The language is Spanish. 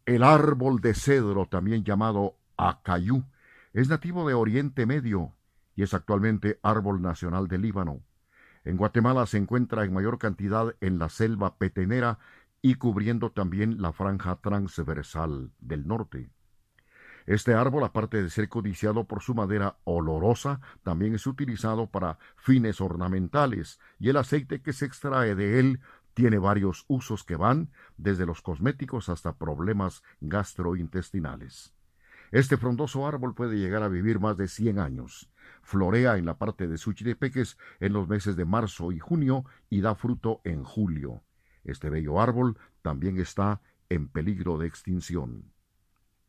El árbol de cedro, también llamado acayú, es nativo de Oriente Medio y es actualmente árbol nacional de Líbano. En Guatemala se encuentra en mayor cantidad en la selva petenera y cubriendo también la franja transversal del norte. Este árbol, aparte de ser codiciado por su madera olorosa, también es utilizado para fines ornamentales y el aceite que se extrae de él tiene varios usos que van desde los cosméticos hasta problemas gastrointestinales. Este frondoso árbol puede llegar a vivir más de 100 años. Florea en la parte de Suchitepeques en los meses de marzo y junio y da fruto en julio. Este bello árbol también está en peligro de extinción.